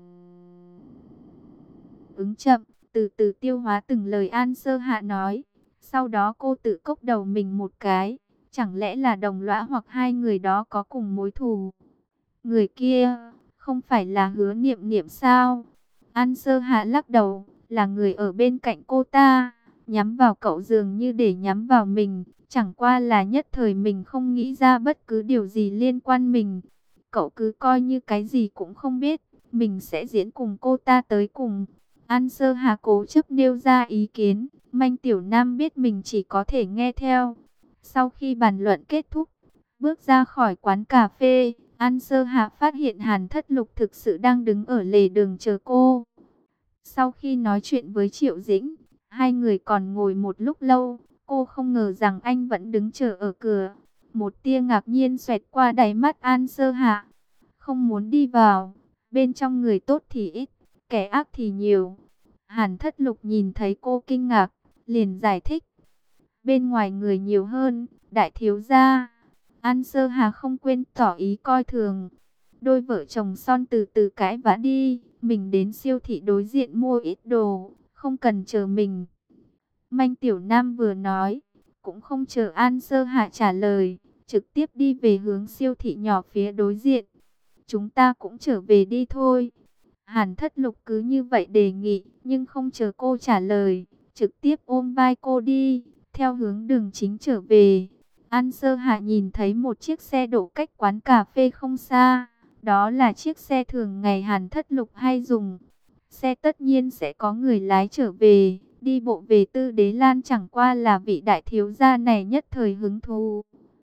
ứng chậm, từ từ tiêu hóa từng lời An Sơ Hạ nói. Sau đó cô tự cốc đầu mình một cái. Chẳng lẽ là đồng lõa hoặc hai người đó có cùng mối thù? Người kia, không phải là Hứa Niệm Niệm sao? An Sơ Hạ lắc đầu, là người ở bên cạnh cô ta. Nhắm vào cậu dường như để nhắm vào mình. Chẳng qua là nhất thời mình không nghĩ ra bất cứ điều gì liên quan mình. Cậu cứ coi như cái gì cũng không biết. Mình sẽ diễn cùng cô ta tới cùng. An Sơ Hà cố chấp nêu ra ý kiến. Manh Tiểu Nam biết mình chỉ có thể nghe theo. Sau khi bàn luận kết thúc, bước ra khỏi quán cà phê, An Sơ Hạ phát hiện Hàn Thất Lục thực sự đang đứng ở lề đường chờ cô. Sau khi nói chuyện với Triệu Dĩnh, hai người còn ngồi một lúc lâu, cô không ngờ rằng anh vẫn đứng chờ ở cửa. Một tia ngạc nhiên xoẹt qua đáy mắt An Sơ Hạ. Không muốn đi vào, bên trong người tốt thì ít, kẻ ác thì nhiều. Hàn Thất Lục nhìn thấy cô kinh ngạc, liền giải thích. Bên ngoài người nhiều hơn, đại thiếu gia. An Sơ Hà không quên tỏ ý coi thường. Đôi vợ chồng son từ từ cãi vã đi, mình đến siêu thị đối diện mua ít đồ, không cần chờ mình. Manh Tiểu Nam vừa nói, cũng không chờ An Sơ Hà trả lời, trực tiếp đi về hướng siêu thị nhỏ phía đối diện. Chúng ta cũng trở về đi thôi. Hàn Thất Lục cứ như vậy đề nghị, nhưng không chờ cô trả lời, trực tiếp ôm vai cô đi, theo hướng đường chính trở về. An Sơ Hạ nhìn thấy một chiếc xe đỗ cách quán cà phê không xa. Đó là chiếc xe thường ngày Hàn Thất Lục hay dùng. Xe tất nhiên sẽ có người lái trở về. Đi bộ về Tư Đế Lan chẳng qua là vị đại thiếu gia này nhất thời hứng thú.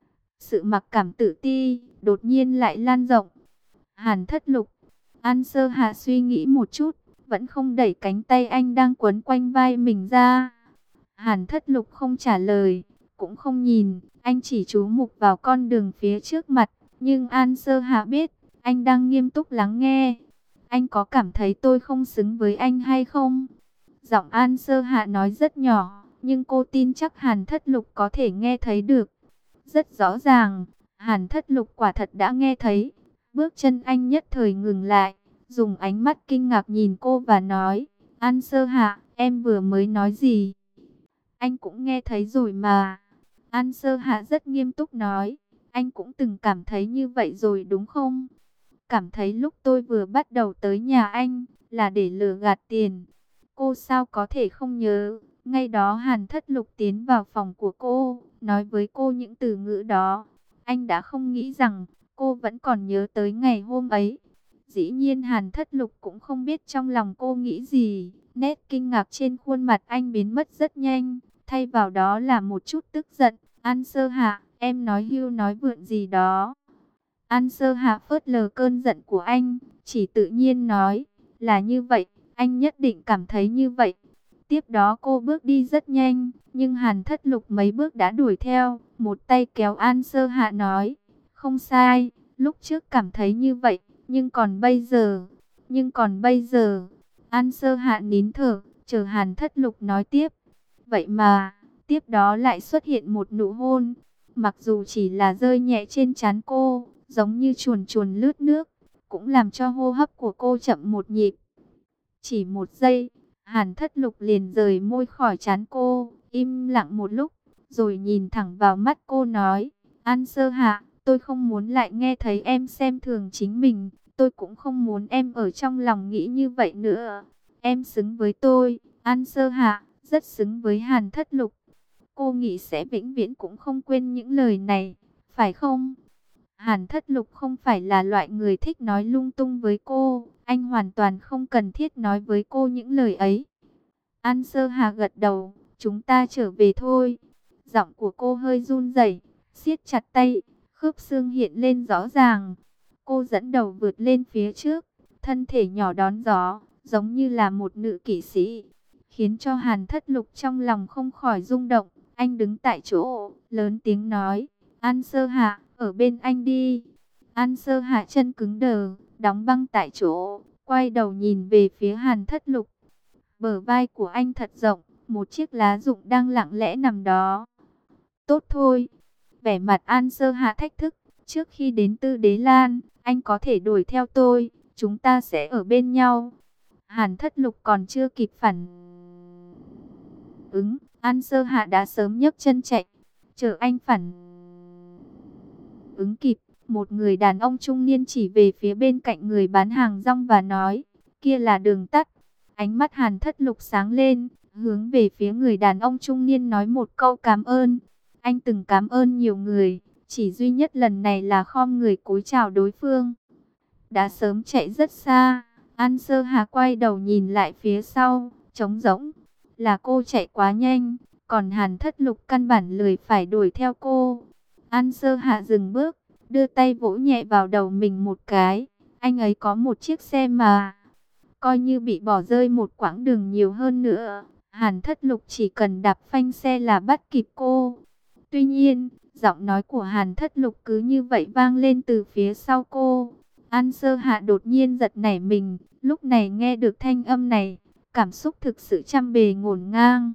Sự mặc cảm tự ti đột nhiên lại lan rộng. Hàn Thất Lục. An Sơ Hạ suy nghĩ một chút, vẫn không đẩy cánh tay anh đang quấn quanh vai mình ra. Hàn Thất Lục không trả lời, cũng không nhìn, anh chỉ chú mục vào con đường phía trước mặt. Nhưng An Sơ Hạ biết, anh đang nghiêm túc lắng nghe. Anh có cảm thấy tôi không xứng với anh hay không? Giọng An Sơ Hạ nói rất nhỏ, nhưng cô tin chắc Hàn Thất Lục có thể nghe thấy được. Rất rõ ràng, Hàn Thất Lục quả thật đã nghe thấy. Bước chân anh nhất thời ngừng lại, dùng ánh mắt kinh ngạc nhìn cô và nói, An Sơ Hạ, em vừa mới nói gì? Anh cũng nghe thấy rồi mà. An Sơ Hạ rất nghiêm túc nói, anh cũng từng cảm thấy như vậy rồi đúng không? Cảm thấy lúc tôi vừa bắt đầu tới nhà anh là để lừa gạt tiền. Cô sao có thể không nhớ, Ngay đó Hàn Thất Lục tiến vào phòng của cô, nói với cô những từ ngữ đó. Anh đã không nghĩ rằng cô vẫn còn nhớ tới ngày hôm ấy. Dĩ nhiên Hàn Thất Lục cũng không biết trong lòng cô nghĩ gì. Nét kinh ngạc trên khuôn mặt anh biến mất rất nhanh, thay vào đó là một chút tức giận. An Sơ Hạ, em nói hưu nói vượn gì đó. An Sơ Hạ phớt lờ cơn giận của anh, chỉ tự nhiên nói, là như vậy, anh nhất định cảm thấy như vậy. Tiếp đó cô bước đi rất nhanh, nhưng Hàn Thất Lục mấy bước đã đuổi theo, một tay kéo An Sơ Hạ nói, không sai, lúc trước cảm thấy như vậy, nhưng còn bây giờ, An Sơ Hạ nín thở, chờ Hàn Thất Lục nói tiếp. Vậy mà, tiếp đó lại xuất hiện một nụ hôn, mặc dù chỉ là rơi nhẹ trên trán cô, giống như chuồn chuồn lướt nước, cũng làm cho hô hấp của cô chậm một nhịp. Chỉ một giây, Hàn Thất Lục liền rời môi khỏi trán cô, im lặng một lúc, rồi nhìn thẳng vào mắt cô nói, An Sơ Hạ, tôi không muốn lại nghe thấy em xem thường chính mình, tôi cũng không muốn em ở trong lòng nghĩ như vậy nữa. Em xứng với tôi, An Sơ Hạ, rất xứng với Hàn Thất Lục. Cô nghĩ sẽ vĩnh viễn cũng không quên những lời này, phải không? Hàn Thất Lục không phải là loại người thích nói lung tung với cô, anh hoàn toàn không cần thiết nói với cô những lời ấy. An Sơ Hà gật đầu, chúng ta trở về thôi. Giọng của cô hơi run rẩy, siết chặt tay, khớp xương hiện lên rõ ràng. Cô dẫn đầu vượt lên phía trước, thân thể nhỏ đón gió, giống như là một nữ kỵ sĩ, khiến cho Hàn Thất Lục trong lòng không khỏi rung động. Anh đứng tại chỗ, lớn tiếng nói, An Sơ Hạ, ở bên anh đi. An Sơ Hạ chân cứng đờ, đóng băng tại chỗ, quay đầu nhìn về phía Hàn Thất Lục. Bờ vai của anh thật rộng, một chiếc lá rụng đang lặng lẽ nằm đó. Tốt thôi. Vẻ mặt An Sơ Hạ thách thức, trước khi đến Tư Đế Lan, anh có thể đuổi theo tôi, chúng ta sẽ ở bên nhau. Hàn Thất Lục còn chưa kịp phản ứng, An Sơ Hạ đã sớm nhấc chân chạy, chờ anh phản ứng kịp. Một người đàn ông trung niên chỉ về phía bên cạnh người bán hàng rong và nói, kia là đường tắt. Ánh mắt Hàn Thất Lục sáng lên, hướng về phía người đàn ông trung niên nói một câu cảm ơn. Anh từng cảm ơn nhiều người, chỉ duy nhất lần này là khom người cúi chào đối phương. Đã sớm chạy rất xa, An Sơ Hà quay đầu nhìn lại phía sau, trống rỗng. Là cô chạy quá nhanh, còn Hàn Thất Lục căn bản lười phải đuổi theo cô. An Sơ Hạ dừng bước, đưa tay vỗ nhẹ vào đầu mình một cái. Anh ấy có một chiếc xe mà. Coi như bị bỏ rơi một quãng đường nhiều hơn nữa, Hàn Thất Lục chỉ cần đạp phanh xe là bắt kịp cô. Tuy nhiên, giọng nói của Hàn Thất Lục cứ như vậy vang lên từ phía sau cô. An Sơ Hạ đột nhiên giật nảy mình, lúc này nghe được thanh âm này, cảm xúc thực sự trăm bề ngổn ngang.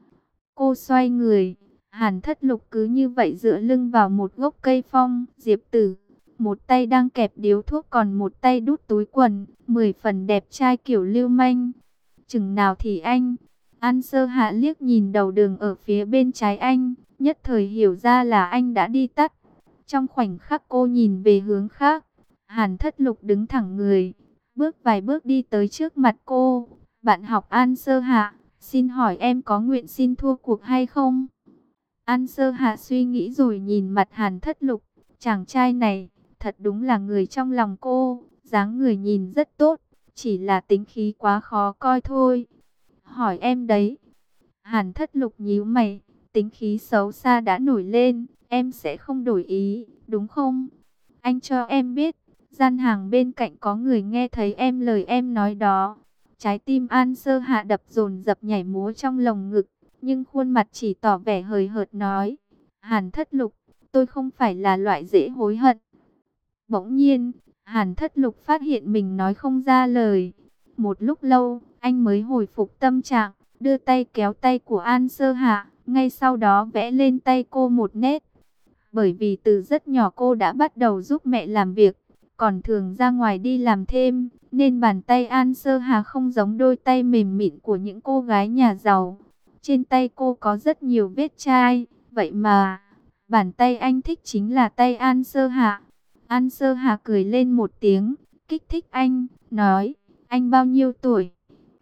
Cô xoay người, Hàn Thất Lục cứ như vậy dựa lưng vào một gốc cây phong, diệp tử. Một tay đang kẹp điếu thuốc còn một tay đút túi quần, 10 phần đẹp trai kiểu lưu manh. Chừng nào thì anh, An Sơ Hạ liếc nhìn đầu đường ở phía bên trái anh, nhất thời hiểu ra là anh đã đi tắt. Trong khoảnh khắc cô nhìn về hướng khác, Hàn Thất Lục đứng thẳng người, bước vài bước đi tới trước mặt cô. Bạn học An Sơ Hạ, xin hỏi em có nguyện xin thua cuộc hay không? An Sơ Hạ suy nghĩ rồi nhìn mặt Hàn Thất Lục, chàng trai này thật đúng là người trong lòng cô, dáng người nhìn rất tốt, chỉ là tính khí quá khó coi thôi. Hỏi em đấy. Hàn Thất Lục nhíu mày, tính khí xấu xa đã nổi lên, em sẽ không đổi ý, đúng không? Anh cho em biết, gian hàng bên cạnh có người nghe thấy em lời em nói đó. Trái tim An Sơ Hạ đập dồn dập nhảy múa trong lồng ngực, nhưng khuôn mặt chỉ tỏ vẻ hời hợt nói, Hàn Thất Lục, tôi không phải là loại dễ hối hận. Bỗng nhiên, Hàn Thất Lục phát hiện mình nói không ra lời. Một lúc lâu, anh mới hồi phục tâm trạng, đưa tay kéo tay của An Sơ Hạ, ngay sau đó vẽ lên tay cô một nét. Bởi vì từ rất nhỏ cô đã bắt đầu giúp mẹ làm việc, còn thường ra ngoài đi làm thêm, nên bàn tay An Sơ Hà không giống đôi tay mềm mịn của những cô gái nhà giàu. Trên tay cô có rất nhiều vết chai, vậy mà bàn tay anh thích chính là tay An Sơ Hà. An Sơ Hà cười lên một tiếng, kích thích anh, nói, anh bao nhiêu tuổi?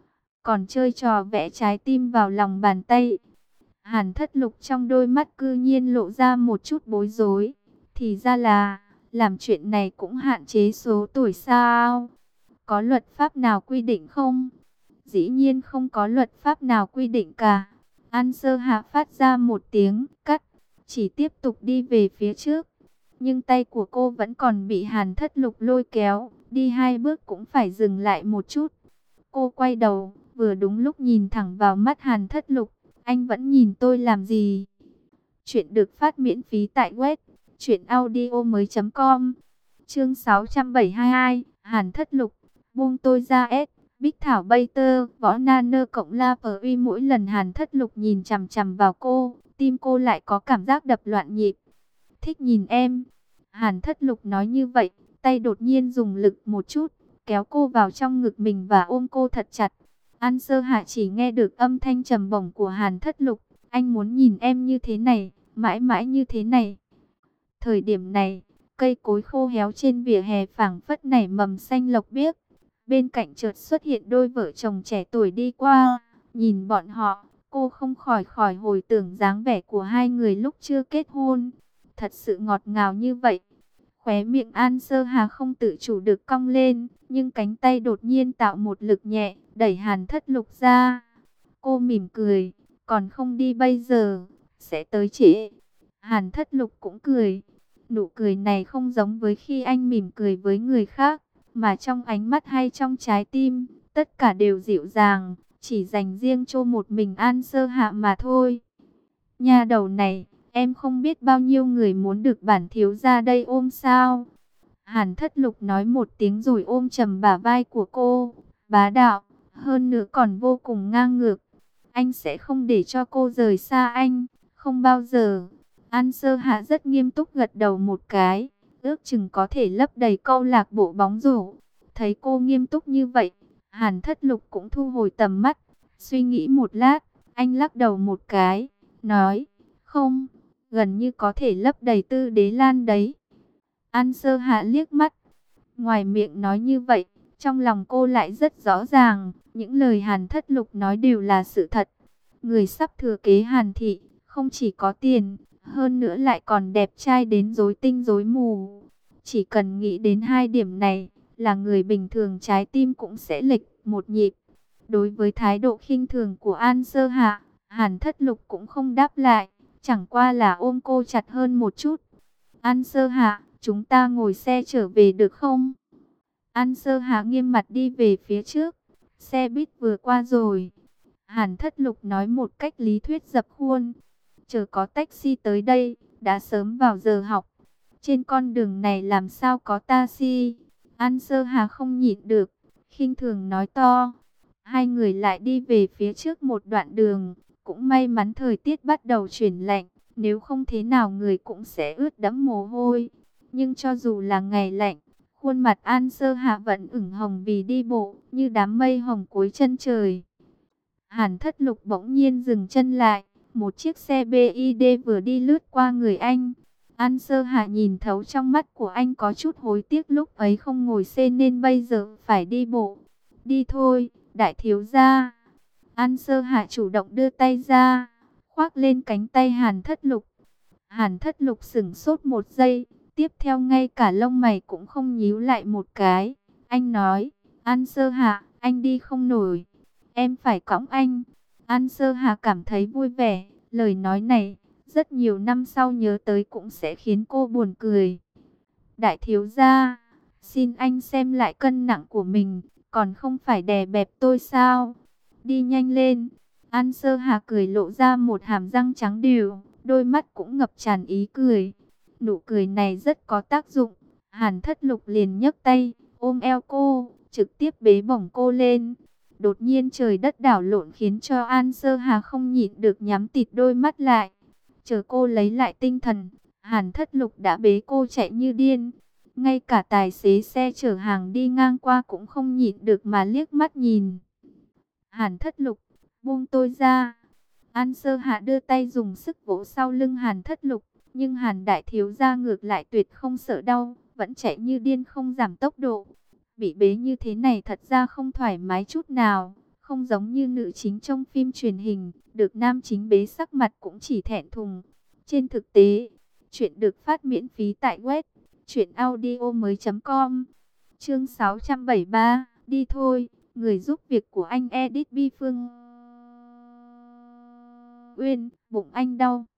còn chơi trò vẽ trái tim vào lòng bàn tay. Hàn Thất Lục trong đôi mắt cư nhiên lộ ra một chút bối rối. Thì ra là, làm chuyện này cũng hạn chế số tuổi sao? Có luật pháp nào quy định không? Dĩ nhiên không có luật pháp nào quy định cả. An Sơ Hạ phát ra một tiếng cắt, chỉ tiếp tục đi về phía trước. Nhưng tay của cô vẫn còn bị Hàn Thất Lục lôi kéo, đi 2 bước cũng phải dừng lại một chút. Cô quay đầu, vừa đúng lúc nhìn thẳng vào mắt Hàn Thất Lục. Anh vẫn nhìn tôi làm gì? Chuyện được phát miễn phí tại web truyệnaudiomoi.com. Chương 672, Hàn Thất Lục, buông tôi ra S. Bích Thảo Bay Tơ, Võ Na Nơ cộng La Pờ Uy. Mỗi lần Hàn Thất Lục nhìn chằm chằm vào cô, tim cô lại có cảm giác đập loạn nhịp. Thích nhìn em. Hàn Thất Lục nói như vậy, tay đột nhiên dùng lực một chút, kéo cô vào trong ngực mình và ôm cô thật chặt. An Sơ Hạ chỉ nghe được âm thanh trầm bổng của Hàn Thất Lục. Anh muốn nhìn em như thế này, mãi mãi như thế này. Thời điểm này, cây cối khô héo trên vỉa hè phảng phất nảy mầm xanh lộc biếc. Bên cạnh chợt xuất hiện đôi vợ chồng trẻ tuổi đi qua. Nhìn bọn họ, cô không khỏi hồi tưởng dáng vẻ của hai người lúc chưa kết hôn. Thật sự ngọt ngào như vậy. Khóe miệng An Sơ Hà không tự chủ được cong lên, nhưng cánh tay đột nhiên tạo một lực nhẹ, đẩy Hàn Thất Lục ra. Cô mỉm cười, còn không đi bây giờ, sẽ tới trễ. Hàn Thất Lục cũng cười. Nụ cười này không giống với khi anh mỉm cười với người khác, mà trong ánh mắt hay trong trái tim, tất cả đều dịu dàng, chỉ dành riêng cho một mình An Sơ Hạ mà thôi. Nha đầu này, em không biết bao nhiêu người muốn được bản thiếu gia đây ôm sao? Hàn Thất Lục nói một tiếng rồi ôm chầm bả vai của cô, bá đạo, hơn nữa còn vô cùng ngang ngược. Anh sẽ không để cho cô rời xa anh, không bao giờ. An Sơ Hạ rất nghiêm túc gật đầu một cái, ước chừng có thể lấp đầy câu lạc bộ bóng rổ. Thấy cô nghiêm túc như vậy, Hàn Thất Lục cũng thu hồi tầm mắt, suy nghĩ một lát, anh lắc đầu một cái, nói, không, gần như có thể lấp đầy Tư Đế Lan đấy. An Sơ Hạ liếc mắt, ngoài miệng nói như vậy, trong lòng cô lại rất rõ ràng, những lời Hàn Thất Lục nói đều là sự thật. Người sắp thừa kế Hàn thị, không chỉ có tiền, hơn nữa lại còn đẹp trai đến rối tinh rối mù. Chỉ cần nghĩ đến hai điểm này, là người bình thường trái tim cũng sẽ lệch một nhịp. Đối với thái độ khinh thường của An Sơ Hạ, Hàn Thất Lục cũng không đáp lại, chẳng qua là ôm cô chặt hơn một chút. An Sơ Hạ, chúng ta ngồi xe trở về được không? An Sơ Hạ nghiêm mặt đi về phía trước, xe buýt vừa qua rồi. Hàn Thất Lục nói một cách lý thuyết dập khuôn. Chờ có taxi tới đây, đã sớm vào giờ học. Trên con đường này làm sao có taxi? An Sơ Hà không nhịn được, khinh thường nói to. Hai người lại đi về phía trước một đoạn đường. Cũng may mắn thời tiết bắt đầu chuyển lạnh, nếu không thế nào người cũng sẽ ướt đẫm mồ hôi. Nhưng cho dù là ngày lạnh, khuôn mặt An Sơ Hạ vẫn ửng hồng vì đi bộ, như đám mây hồng cuối chân trời. Hàn Thất Lục bỗng nhiên dừng chân lại. Một chiếc xe BID vừa đi lướt qua người anh. An Sơ Hạ nhìn thấu trong mắt của anh có chút hối tiếc lúc ấy không ngồi xe nên bây giờ phải đi bộ. Đi thôi, đại thiếu gia. An Sơ Hạ chủ động đưa tay ra, khoác lên cánh tay Hàn Thất Lục. Hàn Thất Lục sững sốt một giây, tiếp theo ngay cả lông mày cũng không nhíu lại một cái. Anh nói, An Sơ Hạ, anh đi không nổi, em phải cõng anh. An Sơ Hà cảm thấy vui vẻ, lời nói này, rất nhiều năm sau nhớ tới cũng sẽ khiến cô buồn cười. Đại thiếu gia, xin anh xem lại cân nặng của mình, còn không phải đè bẹp tôi sao? Đi nhanh lên. An Sơ Hà cười lộ ra một hàm răng trắng đều, đôi mắt cũng ngập tràn ý cười. Nụ cười này rất có tác dụng. Hàn Thất Lục liền nhấc tay, ôm eo cô, trực tiếp bế bổng cô lên. Đột nhiên trời đất đảo lộn khiến cho An Sơ Hà không nhịn được nhắm tịt đôi mắt lại. Chờ cô lấy lại tinh thần, Hàn Thất Lục đã bế cô chạy như điên. Ngay cả tài xế xe chở hàng đi ngang qua cũng không nhịn được mà liếc mắt nhìn. Hàn Thất Lục, buông tôi ra. An Sơ Hạ đưa tay dùng sức vỗ sau lưng Hàn Thất Lục. Nhưng Hàn đại thiếu gia ngược lại tuyệt không sợ đau, vẫn chạy như điên không giảm tốc độ. Bị bế như thế này thật ra không thoải mái chút nào, không giống như nữ chính trong phim truyền hình, được nam chính bế sắc mặt cũng chỉ thẹn thùng. Trên thực tế, chuyện được phát miễn phí tại web truyệnaudiomoi.com. Chương 673, đi thôi, người giúp việc của anh Edit Vi Phương Uyên, bụng anh đau.